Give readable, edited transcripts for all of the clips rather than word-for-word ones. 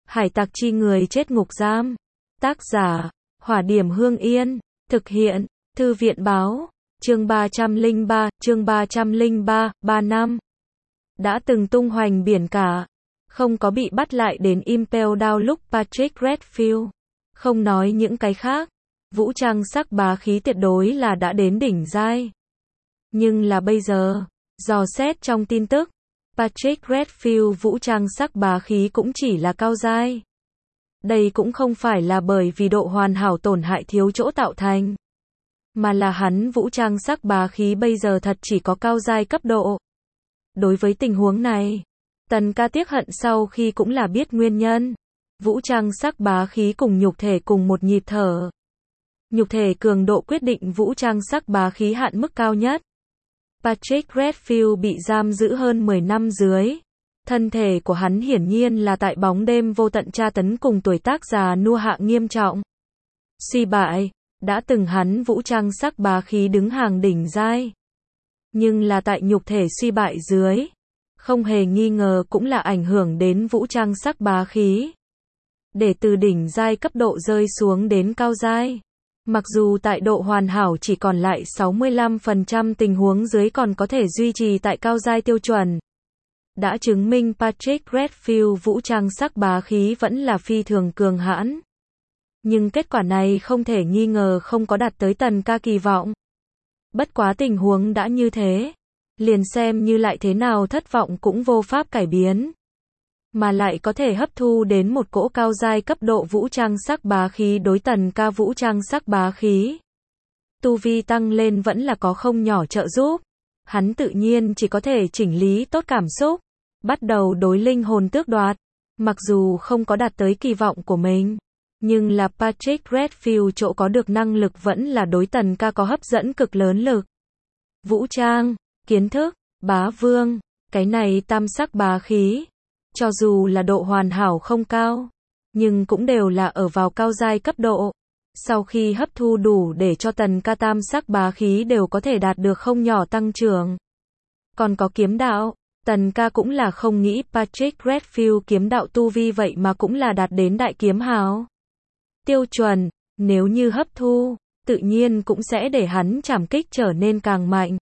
Hải tặc chi người chết ngục giam. Tác giả, Hỏa Điểm Hương Yên. Thực hiện, Thư viện báo. Chương 303, 3 năm. Đã từng tung hoành biển cả. Không có bị bắt lại đến Impel Down lúc Patrick Redfield. Không nói những cái khác. Vũ trang sắc bá khí tuyệt đối là đã đến đỉnh giai. Nhưng là bây giờ, dò xét trong tin tức, Patrick Redfield vũ trang sắc bá khí cũng chỉ là cao giai. Đây cũng không phải là bởi vì độ hoàn hảo tổn hại thiếu chỗ tạo thành, mà là hắn vũ trang sắc bá khí bây giờ thật chỉ có cao giai cấp độ. Đối với tình huống này, Tần Ca tiếc hận sau khi cũng là biết nguyên nhân. Vũ trang sắc bá khí cùng nhục thể cùng một nhịp thở. Nhục thể cường độ quyết định vũ trang sắc bá khí hạn mức cao nhất. Patrick Redfield bị giam giữ hơn 10 năm dưới. Thân thể của hắn hiển nhiên là tại bóng đêm vô tận tra tấn cùng tuổi tác già nua hạ nghiêm trọng. Suy bại, đã từng hắn vũ trang sắc bá khí đứng hàng đỉnh giai. Nhưng là tại nhục thể suy bại dưới, không hề nghi ngờ cũng là ảnh hưởng đến vũ trang sắc bá khí. Để từ đỉnh giai cấp độ rơi xuống đến cao giai. Mặc dù tại độ hoàn hảo chỉ còn lại 65% tình huống dưới còn có thể duy trì tại cao giai tiêu chuẩn. Đã chứng minh Patrick Redfield vũ trang sắc bá khí vẫn là phi thường cường hãn. Nhưng kết quả này không thể nghi ngờ không có đạt tới Tần Ca kỳ vọng. Bất quá tình huống đã như thế, liền xem như lại thế nào thất vọng cũng vô pháp cải biến. Mà lại có thể hấp thu đến một cỗ cao giai cấp độ vũ trang sắc bá khí đối Tần Ca vũ trang sắc bá khí. Tu vi tăng lên vẫn là có không nhỏ trợ giúp. Hắn tự nhiên chỉ có thể chỉnh lý tốt cảm xúc, bắt đầu đối linh hồn tước đoạt. Mặc dù không có đạt tới kỳ vọng của mình, nhưng là Patrick Redfield chỗ có được năng lực vẫn là đối Tần Ca có hấp dẫn cực lớn lực. Vũ trang, kiến thức, bá vương, cái này tam sắc bá khí. Cho dù là độ hoàn hảo không cao, nhưng cũng đều là ở vào cao giai cấp độ. Sau khi hấp thu đủ để cho Tần Ca tam sắc bá khí đều có thể đạt được không nhỏ tăng trưởng. Còn có kiếm đạo, Tần Ca cũng là không nghĩ Patrick Redfield kiếm đạo tu vi vậy mà cũng là đạt đến đại kiếm hào. Tiêu chuẩn, nếu như hấp thu, tự nhiên cũng sẽ để hắn trảm kích trở nên càng mạnh.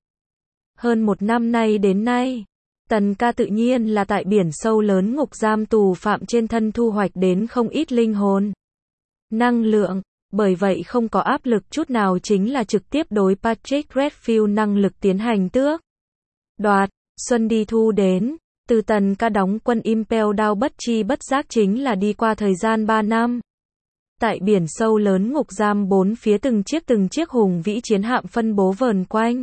Hơn một năm nay đến nay, Tần Ca tự nhiên là tại biển sâu lớn ngục giam tù phạm trên thân thu hoạch đến không ít linh hồn, năng lượng, bởi vậy không có áp lực chút nào chính là trực tiếp đối Patrick Redfield năng lực tiến hành tước đoạt. Xuân đi thu đến, từ Tần Ca đóng quân Impel Down bất chi bất giác chính là đi qua thời gian 3 năm. Tại biển sâu lớn ngục giam bốn phía từng chiếc hùng vĩ chiến hạm phân bố vờn quanh,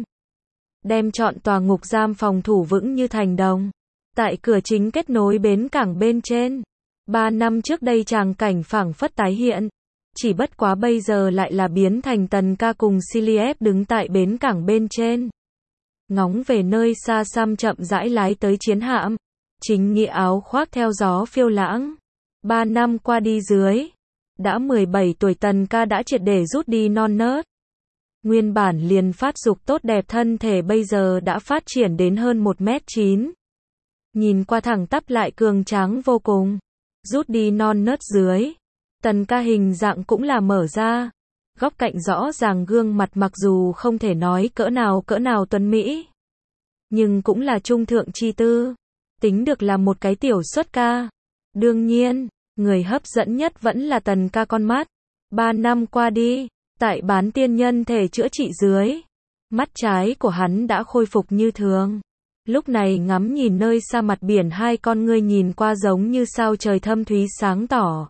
đem trọn tòa ngục giam phòng thủ vững như thành đồng. Tại cửa chính kết nối bến cảng bên trên, 3 năm trước đây tràng cảnh phảng phất tái hiện, chỉ bất quá bây giờ lại là biến thành Tần Ca cùng Cillian đứng tại bến cảng bên trên, ngóng về nơi xa xăm chậm rãi lái tới chiến hạm, chính nghĩa áo khoác theo gió phiêu lãng. 3 năm qua đi dưới, đã 17 tuổi Tần Ca đã triệt để rút đi non nớt. Nguyên bản liền phát dục tốt đẹp thân thể bây giờ đã phát triển đến hơn 1m9. Nhìn qua thẳng tắp lại cường tráng vô cùng. Rút đi non nớt dưới, Tần Ca hình dạng cũng là mở ra. Góc cạnh rõ ràng gương mặt mặc dù không thể nói cỡ nào tuấn mỹ, nhưng cũng là trung thượng chi tư. Tính được là một cái tiểu xuất ca. Đương nhiên, người hấp dẫn nhất vẫn là Tần Ca con mắt. 3 năm qua đi, tại bán tiên nhân thể chữa trị dưới, mắt trái của hắn đã khôi phục như thường. Lúc này ngắm nhìn nơi xa mặt biển, hai con ngươi nhìn qua giống như sao trời thâm thúy sáng tỏ,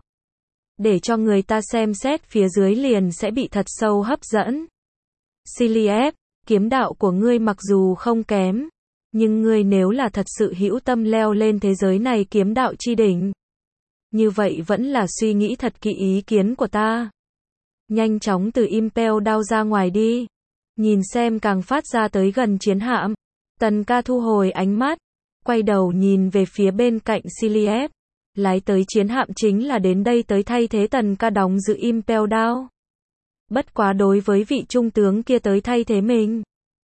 để cho người ta xem xét phía dưới liền sẽ bị thật sâu hấp dẫn. Cillian, kiếm đạo của ngươi mặc dù không kém, nhưng ngươi nếu là thật sự hữu tâm leo lên thế giới này kiếm đạo chi đỉnh, như vậy vẫn là suy nghĩ thật kỹ ý kiến của ta. Nhanh chóng từ Impel Down ra ngoài đi. Nhìn xem càng phát ra tới gần chiến hạm, Tần Ca thu hồi ánh mắt, quay đầu nhìn về phía bên cạnh Cillian. Lái tới chiến hạm chính là đến đây tới thay thế Tần Ca đóng giữ Impel Down. Bất quá đối với vị trung tướng kia tới thay thế mình,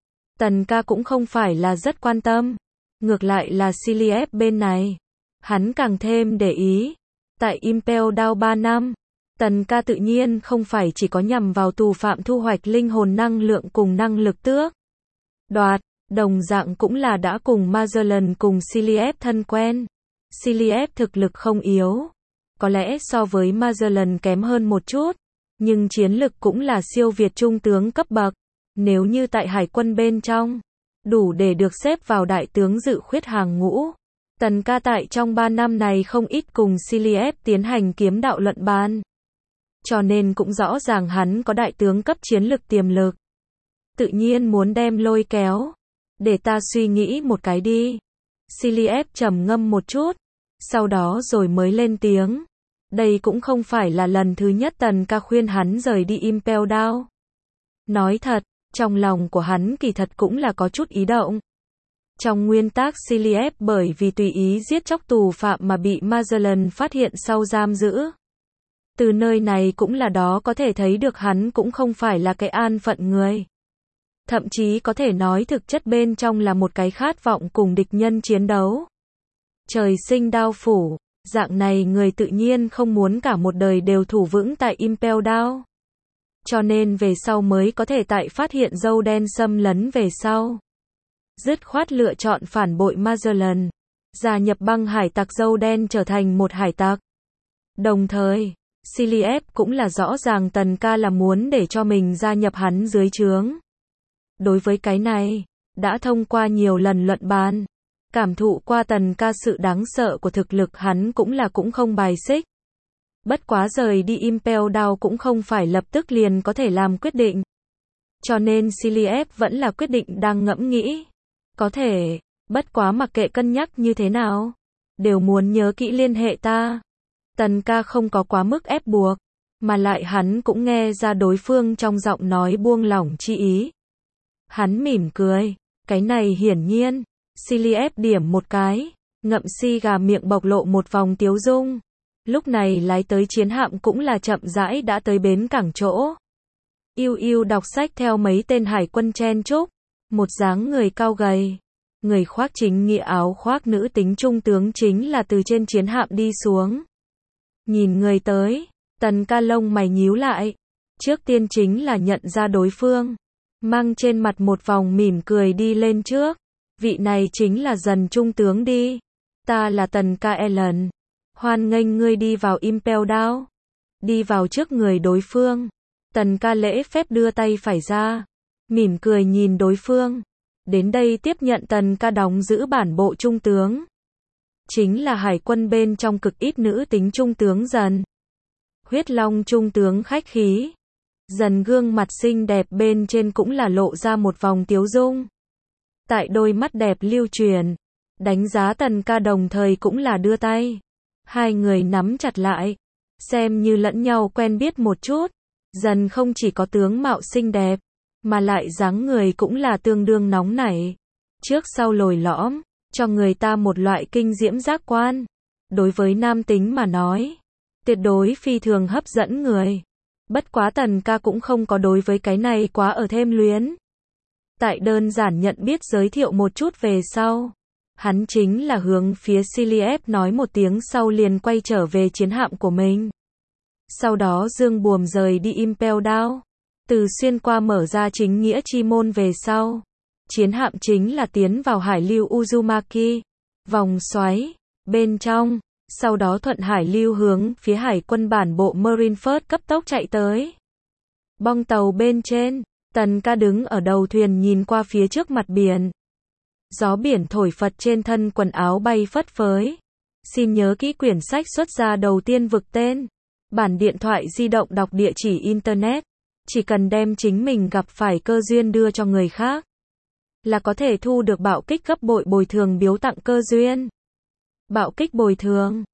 Tần Ca cũng không phải là rất quan tâm. Ngược lại là Cillian bên này, hắn càng thêm để ý. Tại Impel Down 3 năm, Tần ca tự nhiên không phải chỉ có nhằm vào tù phạm thu hoạch linh hồn năng lượng cùng năng lực tước đoạt, đồng dạng cũng là đã cùng Magellan cùng Cillian thân quen. Cillian thực lực không yếu, có lẽ so với Magellan kém hơn một chút, nhưng chiến lực cũng là siêu việt trung tướng cấp bậc. Nếu như tại hải quân bên trong, đủ để được xếp vào đại tướng dự khuyết hàng ngũ. Tần ca tại trong 3 năm này không ít cùng Cillian tiến hành kiếm đạo luận bàn. Cho nên cũng rõ ràng hắn có đại tướng cấp chiến lực tiềm lực. Tự nhiên muốn đem lôi kéo. Để ta suy nghĩ một cái đi. Cillian trầm ngâm một chút, sau đó rồi mới lên tiếng. Đây cũng không phải là lần thứ nhất Tần ca khuyên hắn rời đi Impel Down. Nói thật, trong lòng của hắn kỳ thật cũng là có chút ý động. Trong nguyên tắc Cillian bởi vì tùy ý giết chóc tù phạm mà bị Magellan phát hiện sau giam giữ. Từ nơi này cũng là đó có thể thấy được hắn cũng không phải là cái an phận người. Thậm chí có thể nói thực chất bên trong là một cái khát vọng cùng địch nhân chiến đấu. Trời sinh đao phủ, dạng này người tự nhiên không muốn cả một đời đều thủ vững tại Impel Down. Cho nên về sau mới có thể tại phát hiện dâu đen xâm lấn về sau. Dứt khoát lựa chọn phản bội Magellan, gia nhập băng hải tặc dâu đen trở thành một hải tặc. Đồng thời, Cillian cũng là rõ ràng Tần ca là muốn để cho mình gia nhập hắn dưới trướng. Đối với cái này, đã thông qua nhiều lần luận bàn, cảm thụ qua Tần ca sự đáng sợ của thực lực hắn cũng không bài xích. Bất quá rời đi Impel Down cũng không phải lập tức liền có thể làm quyết định. Cho nên Cillian vẫn là quyết định đang ngẫm nghĩ. Có thể, bất quá mặc kệ cân nhắc như thế nào, đều muốn nhớ kỹ liên hệ ta. Tần ca không có quá mức ép buộc, mà lại hắn cũng nghe ra đối phương trong giọng nói buông lỏng chi ý. Hắn mỉm cười, cái này hiển nhiên. Cillian điểm một cái, ngậm si gà miệng bộc lộ một vòng tiếu dung. Lúc này lái tới chiến hạm cũng là chậm rãi đã tới bến cảng chỗ. Yêu yêu đọc sách theo mấy tên hải quân chen chúc, một dáng người cao gầy, người khoác chính nghĩa áo khoác nữ tính trung tướng chính là từ trên chiến hạm đi xuống. Nhìn người tới, Tần ca lông mày nhíu lại, trước tiên chính là nhận ra đối phương, mang trên mặt một vòng mỉm cười đi lên trước. Vị này chính là dần trung tướng đi. Ta là Tần ca Allen. Hoan nghênh ngươi đi vào Impel Down. Đi vào trước người đối phương. Tần ca lễ phép đưa tay phải ra, mỉm cười nhìn đối phương. Đến đây tiếp nhận Tần ca đóng giữ bản bộ trung tướng. Chính là hải quân bên trong cực ít nữ tính trung tướng Dần. Huyết Long trung tướng khách khí. Dần gương mặt xinh đẹp bên trên cũng là lộ ra một vòng tiếu dung. Tại đôi mắt đẹp lưu truyền, đánh giá Tần ca đồng thời cũng là đưa tay. Hai người nắm chặt lại, xem như lẫn nhau quen biết một chút. Dần không chỉ có tướng mạo xinh đẹp, mà lại dáng người cũng là tương đương nóng nảy. Trước sau lồi lõm, cho người ta một loại kinh diễm giác quan. Đối với nam tính mà nói, tuyệt đối phi thường hấp dẫn người. Bất quá Tần ca cũng không có đối với cái này quá ở thêm luyến. Tại đơn giản nhận biết giới thiệu một chút về sau, hắn chính là hướng phía Cillian nói một tiếng sau liền quay trở về chiến hạm của mình. Sau đó dương buồm rời đi Impel Down, từ xuyên qua mở ra chính nghĩa chi môn về sau. Chiến hạm chính là tiến vào hải lưu Uzumaki, vòng xoáy, bên trong, sau đó thuận hải lưu hướng phía hải quân bản bộ Marineford cấp tốc chạy tới. Bong tàu bên trên, Tần ca đứng ở đầu thuyền nhìn qua phía trước mặt biển. Gió biển thổi phật trên thân quần áo bay phất phới. Xin nhớ kỹ quyển sách xuất ra đầu tiên vực tên. Bản điện thoại di động đọc địa chỉ Internet. Chỉ cần đem chính mình gặp phải cơ duyên đưa cho người khác, là có thể thu được bạo kích gấp bội bồi thường biếu tặng cơ duyên. Bạo kích bồi thường